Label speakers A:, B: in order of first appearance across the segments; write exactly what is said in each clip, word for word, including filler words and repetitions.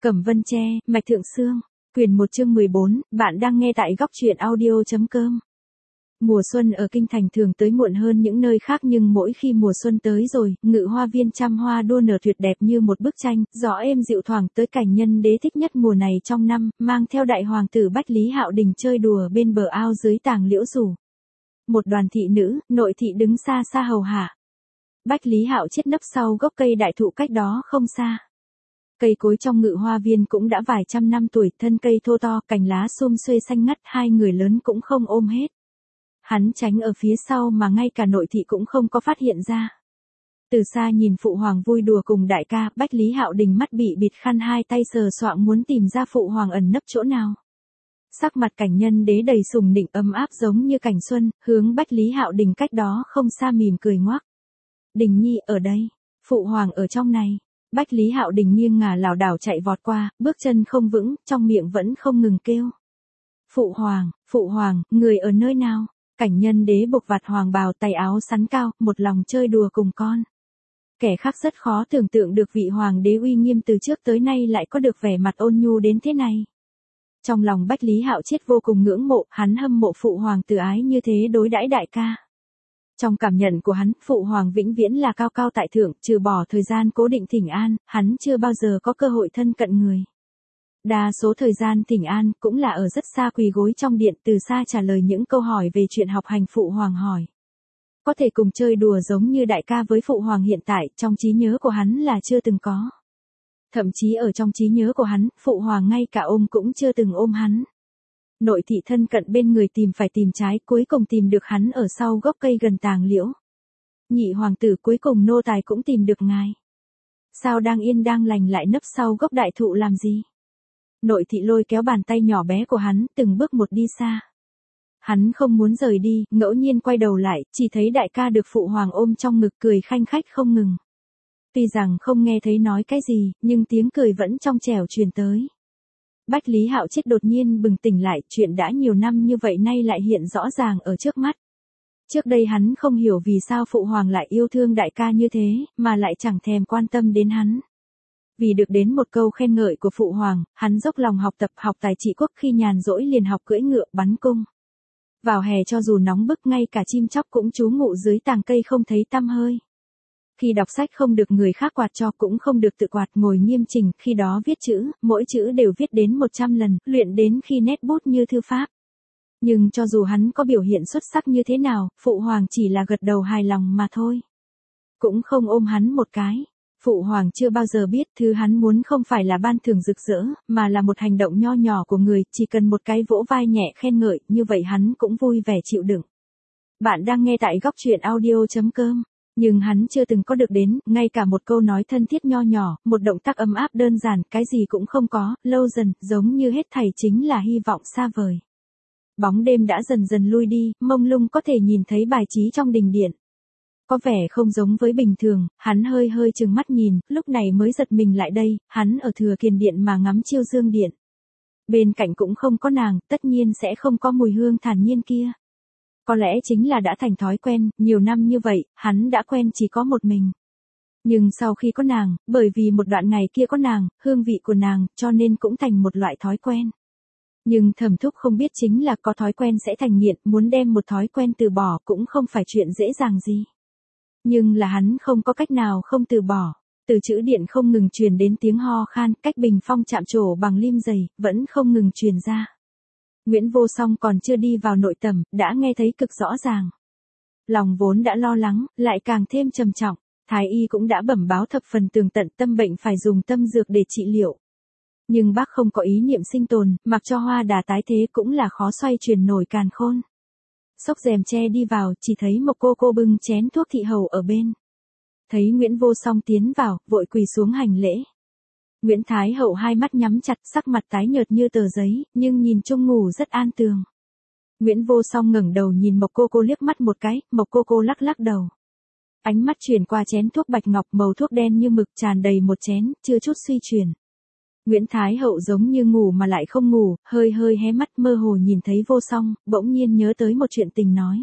A: Cẩm Vân Tre, Mạch Thượng Sương, quyển một chương mười bốn, bạn đang nghe tại góc truyện audio.com. Mùa xuân ở Kinh Thành thường tới muộn hơn những nơi khác, nhưng mỗi khi mùa xuân tới rồi, Ngự Hoa Viên trăm hoa đua nở tuyệt đẹp như một bức tranh, gió êm dịu thoảng tới cảnh nhân đế thích nhất mùa này trong năm, mang theo đại hoàng tử Bách Lý Hạo Đình chơi đùa bên bờ ao dưới tàng liễu rủ. Một đoàn thị nữ, nội thị đứng xa xa hầu hạ. Bách Lý Hạo chết nấp sau gốc cây đại thụ cách đó không xa. Cây cối trong Ngự Hoa Viên cũng đã vài trăm năm tuổi, thân cây thô to, cành lá xum xuê xanh ngắt, hai người lớn cũng không ôm hết. Hắn tránh ở phía sau mà ngay cả nội thị cũng không có phát hiện ra. Từ xa nhìn phụ hoàng vui đùa cùng đại ca, Bách Lý Hạo Đình mắt bị bịt khăn, hai tay sờ soạng muốn tìm ra phụ hoàng ẩn nấp chỗ nào. Sắc mặt cảnh nhân đế đầy sùng nịnh ấm áp giống như cảnh xuân, hướng Bách Lý Hạo Đình cách đó không xa mỉm cười ngoác. Đình nhi ở đây, phụ hoàng ở trong này. Bách Lý Hạo Đình nghiêng ngả lảo đảo chạy vọt qua, bước chân không vững, trong miệng vẫn không ngừng kêu. Phụ hoàng, phụ hoàng, người ở nơi nào? Cảnh nhân đế buộc vạt hoàng bào, tay áo sắn cao, một lòng chơi đùa cùng con. Kẻ khác rất khó tưởng tượng được vị hoàng đế uy nghiêm từ trước tới nay lại có được vẻ mặt ôn nhu đến thế này. Trong lòng Bách Lý Hạo chết vô cùng ngưỡng mộ, hắn hâm mộ phụ hoàng từ ái như thế đối đãi đại ca. Trong cảm nhận của hắn, phụ hoàng vĩnh viễn là cao cao tại thượng, trừ bỏ thời gian cố định thỉnh an, hắn chưa bao giờ có cơ hội thân cận người. Đa số thời gian thỉnh an cũng là ở rất xa quỳ gối trong điện, từ xa trả lời những câu hỏi về chuyện học hành phụ hoàng hỏi. Có thể cùng chơi đùa giống như đại ca với phụ hoàng hiện tại, trong trí nhớ của hắn là chưa từng có. Thậm chí ở trong trí nhớ của hắn, phụ hoàng ngay cả ôm cũng chưa từng ôm hắn. Nội thị thân cận bên người tìm phải tìm trái, cuối cùng tìm được hắn ở sau gốc cây gần tàng liễu. Nhị hoàng tử, cuối cùng nô tài cũng tìm được ngài. Sao đang yên đang lành lại nấp sau gốc đại thụ làm gì? Nội thị lôi kéo bàn tay nhỏ bé của hắn, từng bước một đi xa. Hắn không muốn rời đi, ngẫu nhiên quay đầu lại, chỉ thấy đại ca được phụ hoàng ôm trong ngực cười khanh khách không ngừng. Tuy rằng không nghe thấy nói cái gì, nhưng tiếng cười vẫn trong trẻo truyền tới. Bách Lý Hạo chết đột nhiên bừng tỉnh lại, chuyện đã nhiều năm như vậy nay lại hiện rõ ràng ở trước mắt. Trước đây hắn không hiểu vì sao phụ hoàng lại yêu thương đại ca như thế, mà lại chẳng thèm quan tâm đến hắn. Vì được đến một câu khen ngợi của phụ hoàng, hắn dốc lòng học tập, học tài trị quốc, khi nhàn rỗi liền học cưỡi ngựa, bắn cung. Vào hè cho dù nóng bức, ngay cả chim chóc cũng trú ngụ dưới tàng cây không thấy tăm hơi. Khi đọc sách không được người khác quạt cho, cũng không được tự quạt, ngồi nghiêm chỉnh, khi đó viết chữ, mỗi chữ đều viết đến một trăm lần, luyện đến khi nét bút như thư pháp. Nhưng cho dù hắn có biểu hiện xuất sắc như thế nào, phụ hoàng chỉ là gật đầu hài lòng mà thôi. Cũng không ôm hắn một cái. Phụ hoàng chưa bao giờ biết thứ hắn muốn không phải là ban thưởng rực rỡ, mà là một hành động nho nhỏ của người, chỉ cần một cái vỗ vai nhẹ khen ngợi, như vậy hắn cũng vui vẻ chịu đựng. Bạn đang nghe tại góc truyện audio.com. Nhưng hắn chưa từng có được đến, ngay cả một câu nói thân thiết nho nhỏ, một động tác ấm áp đơn giản, cái gì cũng không có, lâu dần, giống như hết thảy chính là hy vọng xa vời. Bóng đêm đã dần dần lui đi, mông lung có thể nhìn thấy bài trí trong đình điện. Có vẻ không giống với bình thường, hắn hơi hơi chừng mắt nhìn, lúc này mới giật mình lại đây, hắn ở Thừa Kiền Điện mà ngắm chiêu dương điện. Bên cạnh cũng không có nàng, tất nhiên sẽ không có mùi hương thản nhiên kia. Có lẽ chính là đã thành thói quen, nhiều năm như vậy, hắn đã quen chỉ có một mình. Nhưng sau khi có nàng, bởi vì một đoạn ngày kia có nàng, hương vị của nàng, cho nên cũng thành một loại thói quen. Nhưng Thẩm Thúc không biết chính là có thói quen sẽ thành nghiện, muốn đem một thói quen từ bỏ cũng không phải chuyện dễ dàng gì. Nhưng là hắn không có cách nào không từ bỏ. Từ chữ điện không ngừng truyền đến tiếng ho khan, cách bình phong chạm trổ bằng lim dày, vẫn không ngừng truyền ra. Nguyễn Vô Song còn chưa đi vào nội tẩm, đã nghe thấy cực rõ ràng. Lòng vốn đã lo lắng, lại càng thêm trầm trọng, thái y cũng đã bẩm báo thập phần tường tận, tâm bệnh phải dùng tâm dược để trị liệu. Nhưng bác không có ý niệm sinh tồn, mặc cho hoa đà tái thế cũng là khó xoay chuyển nổi càn khôn. Xốc rèm che đi vào, chỉ thấy một cô cô bưng chén thuốc thị hầu ở bên. Thấy Nguyễn Vô Song tiến vào, vội quỳ xuống hành lễ. Nguyễn Thái Hậu hai mắt nhắm chặt, sắc mặt tái nhợt như tờ giấy, nhưng nhìn chung ngủ rất an tường. Nguyễn Vô Song ngẩng đầu nhìn Mộc cô cô liếc mắt một cái, Mộc cô cô lắc lắc đầu. Ánh mắt chuyển qua chén thuốc bạch ngọc, màu thuốc đen như mực tràn đầy một chén, chưa chút suy chuyển. Nguyễn Thái Hậu giống như ngủ mà lại không ngủ, hơi hơi hé mắt mơ hồ nhìn thấy Vô Song, bỗng nhiên nhớ tới một chuyện tình nói.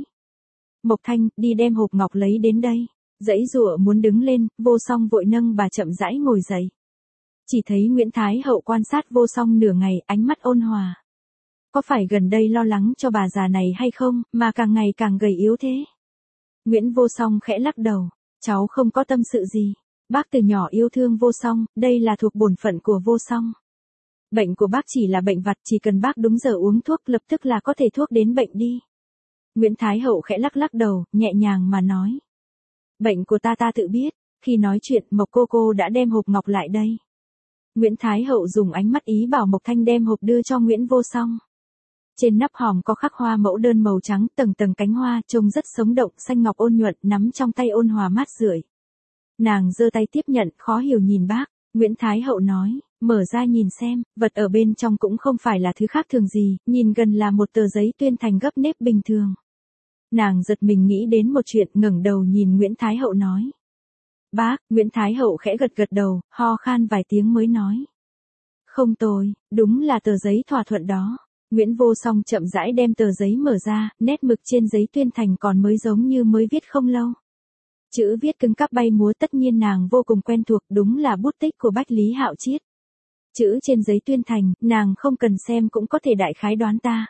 A: Mộc Thanh, đi đem hộp ngọc lấy đến đây. Dãy dụa muốn đứng lên, Vô Song vội nâng bà chậm rãi ngồi dậy. Chỉ thấy Nguyễn Thái Hậu quan sát Vô Song nửa ngày, ánh mắt ôn hòa. Có phải gần đây lo lắng cho bà già này hay không, mà càng ngày càng gầy yếu thế? Nguyễn Vô Song khẽ lắc đầu, cháu không có tâm sự gì. Bác từ nhỏ yêu thương Vô Song, đây là thuộc bổn phận của Vô Song. Bệnh của bác chỉ là bệnh vặt, chỉ cần bác đúng giờ uống thuốc lập tức là có thể thuốc đến bệnh đi. Nguyễn Thái Hậu khẽ lắc lắc đầu, nhẹ nhàng mà nói. Bệnh của ta ta tự biết. Khi nói chuyện, Mộc cô cô đã đem hộp ngọc lại đây. Nguyễn Thái Hậu dùng ánh mắt ý bảo Mộc Thanh đem hộp đưa cho Nguyễn Vô Song. Trên nắp hòm có khắc hoa mẫu đơn màu trắng, tầng tầng cánh hoa, trông rất sống động, xanh ngọc ôn nhuận, nắm trong tay ôn hòa mát rượi. Nàng giơ tay tiếp nhận, khó hiểu nhìn bác. Nguyễn Thái Hậu nói, mở ra nhìn xem, vật ở bên trong cũng không phải là thứ khác thường gì, nhìn gần là một tờ giấy tuyên thành gấp nếp bình thường. Nàng giật mình nghĩ đến một chuyện, ngẩng đầu nhìn Nguyễn Thái Hậu nói. Bác, Nguyễn Thái Hậu khẽ gật gật đầu, ho khan vài tiếng mới nói. Không tồi, đúng là tờ giấy thỏa thuận đó. Nguyễn Vô Song chậm rãi đem tờ giấy mở ra, nét mực trên giấy tuyên thành còn mới giống như mới viết không lâu. Chữ viết cứng cáp bay múa, tất nhiên nàng vô cùng quen thuộc, đúng là bút tích của Bách Lý Hạo Chiết. Chữ trên giấy tuyên thành, nàng không cần xem cũng có thể đại khái đoán ta.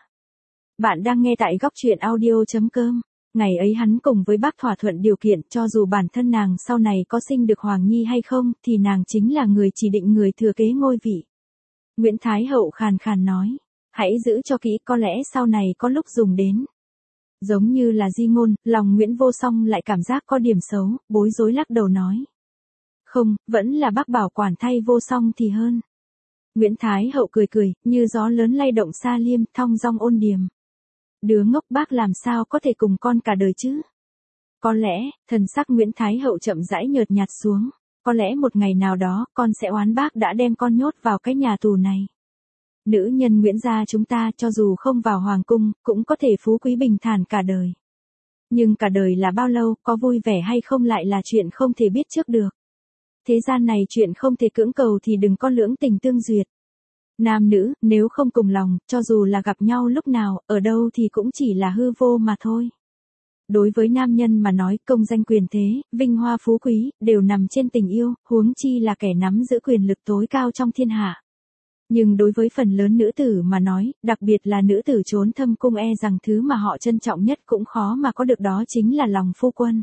A: Bạn đang nghe tại góc truyện audio chấm com. Ngày ấy hắn cùng với bác thỏa thuận điều kiện, cho dù bản thân nàng sau này có sinh được Hoàng Nhi hay không, thì nàng chính là người chỉ định người thừa kế ngôi vị. Nguyễn Thái Hậu khàn khàn nói, hãy giữ cho kỹ, có lẽ sau này có lúc dùng đến. Giống như là di ngôn, lòng Nguyễn Vô Song lại cảm giác có điểm xấu, bối rối lắc đầu nói. Không, vẫn là bác bảo quản thay Vô Song thì hơn. Nguyễn Thái Hậu cười cười, như gió lớn lay động xa liêm, thong dong ôn điềm. Đứa ngốc, bác làm sao có thể cùng con cả đời chứ? Có lẽ, thần sắc Nguyễn Thái Hậu chậm rãi nhợt nhạt xuống. Có lẽ một ngày nào đó, con sẽ oán bác đã đem con nhốt vào cái nhà tù này. Nữ nhân Nguyễn gia chúng ta cho dù không vào hoàng cung, cũng có thể phú quý bình thản cả đời. Nhưng cả đời là bao lâu, có vui vẻ hay không lại là chuyện không thể biết trước được. Thế gian này chuyện không thể cưỡng cầu thì đừng có lưỡng tình tương duyệt. Nam nữ, nếu không cùng lòng, cho dù là gặp nhau lúc nào, ở đâu thì cũng chỉ là hư vô mà thôi. Đối với nam nhân mà nói, công danh quyền thế, vinh hoa phú quý, đều nằm trên tình yêu, huống chi là kẻ nắm giữ quyền lực tối cao trong thiên hạ. Nhưng đối với phần lớn nữ tử mà nói, đặc biệt là nữ tử trốn thâm cung, e rằng thứ mà họ trân trọng nhất cũng khó mà có được, đó chính là lòng phu quân.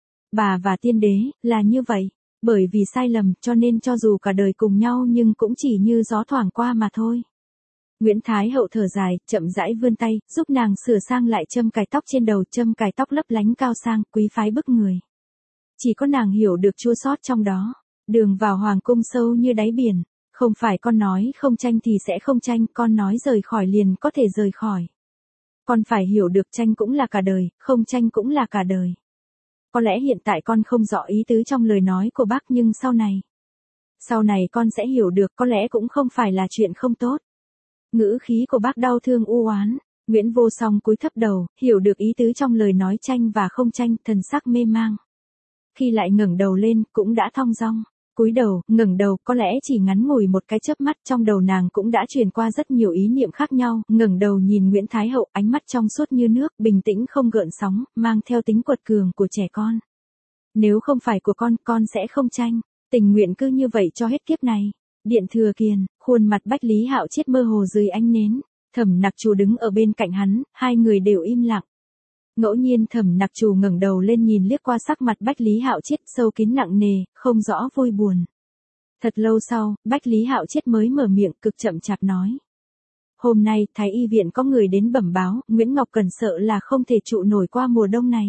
A: Bà và tiên đế, là như vậy. Bởi vì sai lầm, cho nên cho dù cả đời cùng nhau nhưng cũng chỉ như gió thoảng qua mà thôi. Nguyễn Thái Hậu thở dài, chậm rãi vươn tay, giúp nàng sửa sang lại châm cài tóc trên đầu, châm cài tóc lấp lánh cao sang, quý phái bức người. Chỉ có nàng hiểu được chua xót trong đó. Đường vào hoàng cung sâu như đáy biển. Không phải con nói không tranh thì sẽ không tranh, con nói rời khỏi liền có thể rời khỏi. Con phải hiểu được tranh cũng là cả đời, không tranh cũng là cả đời. Có lẽ hiện tại con không rõ ý tứ trong lời nói của bác, nhưng sau này. Sau này con sẽ hiểu được, có lẽ cũng không phải là chuyện không tốt. Ngữ khí của bác đau thương u oán. Nguyễn Vô Song cúi thấp đầu, hiểu được ý tứ trong lời nói tranh và không tranh, thần sắc mê mang. Khi lại ngẩng đầu lên, cũng đã thong dong. Cúi đầu, ngẩng đầu, có lẽ chỉ ngắn ngủi một cái chớp mắt, trong đầu nàng cũng đã truyền qua rất nhiều ý niệm khác nhau, ngẩng đầu nhìn Nguyễn Thái Hậu, ánh mắt trong suốt như nước, bình tĩnh không gợn sóng, mang theo tính quật cường của trẻ con. Nếu không phải của con, con sẽ không tranh, tình nguyện cứ như vậy cho hết kiếp này. Điện Thừa Kiền, khuôn mặt Bách Lý Hạo Chiết mơ hồ dưới ánh nến, Thẩm Nặc Trù đứng ở bên cạnh hắn, hai người đều im lặng. Ngẫu nhiên Thẩm Nặc Trù ngẩng đầu lên nhìn liếc qua sắc mặt Bách Lý Hạo Chiết, sâu kín nặng nề, không rõ vui buồn. Thật lâu sau, Bách Lý Hạo Chiết mới mở miệng, cực chậm chạp nói. Hôm nay, Thái y viện có người đến bẩm báo, Nguyễn Ngọc Cần sợ là không thể trụ nổi qua mùa đông này.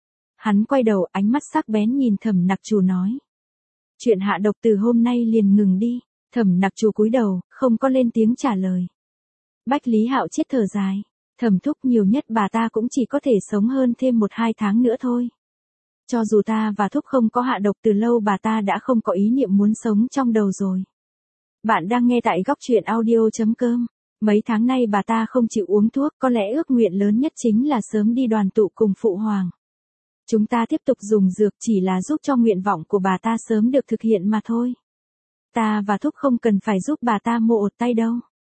A: Hắn quay đầu, ánh mắt sắc bén nhìn Thẩm Nặc Trù nói. Chuyện hạ độc từ hôm nay liền ngừng đi. Thẩm Nặc Trù cúi đầu, không có lên tiếng trả lời. Bách Lý Hạo Chiết thở dài. Thẩm thúc, nhiều nhất bà ta cũng chỉ có thể sống hơn thêm một hai tháng nữa thôi. Cho dù ta và thúc không có hạ độc từ lâu, bà ta đã không có ý niệm muốn sống trong đầu rồi. Bạn đang nghe tại góc truyện audio chấm com. Mấy tháng nay bà ta không chịu uống thuốc, có lẽ ước nguyện lớn nhất chính là sớm đi đoàn tụ cùng phụ hoàng. Chúng ta tiếp tục dùng dược chỉ là giúp cho nguyện vọng của bà ta sớm được thực hiện mà thôi. Ta và thúc không cần phải giúp bà ta mộ tay đâu.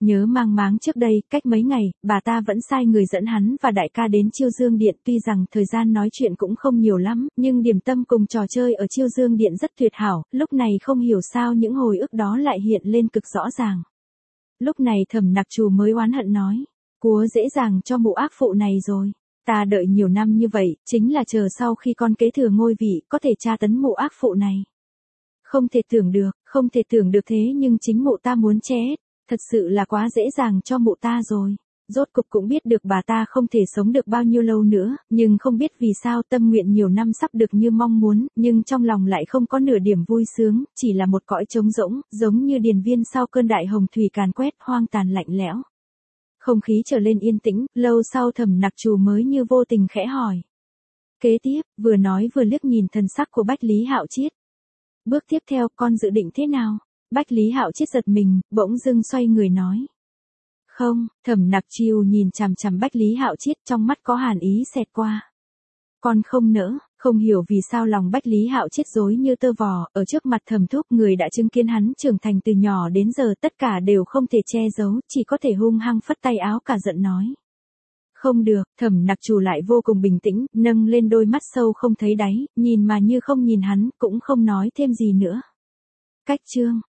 A: Nhớ mang máng trước đây, cách mấy ngày, bà ta vẫn sai người dẫn hắn và đại ca đến Chiêu Dương Điện, tuy rằng thời gian nói chuyện cũng không nhiều lắm, nhưng điểm tâm cùng trò chơi ở Chiêu Dương Điện rất tuyệt hảo, lúc này không hiểu sao những hồi ức đó lại hiện lên cực rõ ràng. Lúc này Thẩm Nặc Trù mới oán hận nói, cúa dễ dàng cho mụ ác phụ này rồi. Ta đợi nhiều năm như vậy, chính là chờ sau khi con kế thừa ngôi vị, có thể tra tấn mụ ác phụ này. Không thể tưởng được, không thể tưởng được thế nhưng chính mụ ta muốn chết, thật sự là quá dễ dàng cho mụ ta rồi. Rốt cục cũng biết được bà ta không thể sống được bao nhiêu lâu nữa, nhưng không biết vì sao tâm nguyện nhiều năm sắp được như mong muốn, nhưng trong lòng lại không có nửa điểm vui sướng, chỉ là một cõi trống rỗng, giống như điền viên sau cơn đại hồng thủy càn quét, hoang tàn lạnh lẽo. Không khí trở lên yên tĩnh, lâu sau Thẩm Nặc Trù mới như vô tình khẽ hỏi. Kế tiếp, vừa nói vừa liếc nhìn thần sắc của Bách Lý Hạo Chiết. Bước tiếp theo, con dự định thế nào? Bách Lý Hạo Chiết giật mình, bỗng dưng xoay người nói. Không, Thẩm Nặc Trù nhìn chằm chằm Bách Lý Hạo Chiết, trong mắt có hàn ý xẹt qua. Con không nỡ, không hiểu vì sao lòng Bách Lý Hạo Chiết rối như tơ vò, ở trước mặt Thẩm Thúc, người đã chứng kiến hắn trưởng thành từ nhỏ đến giờ, tất cả đều không thể che giấu, chỉ có thể hung hăng phất tay áo cả giận nói. Không được, Thẩm Nặc Trù lại vô cùng bình tĩnh, nâng lên đôi mắt sâu không thấy đáy, nhìn mà như không nhìn hắn, cũng không nói thêm gì nữa. Cách chương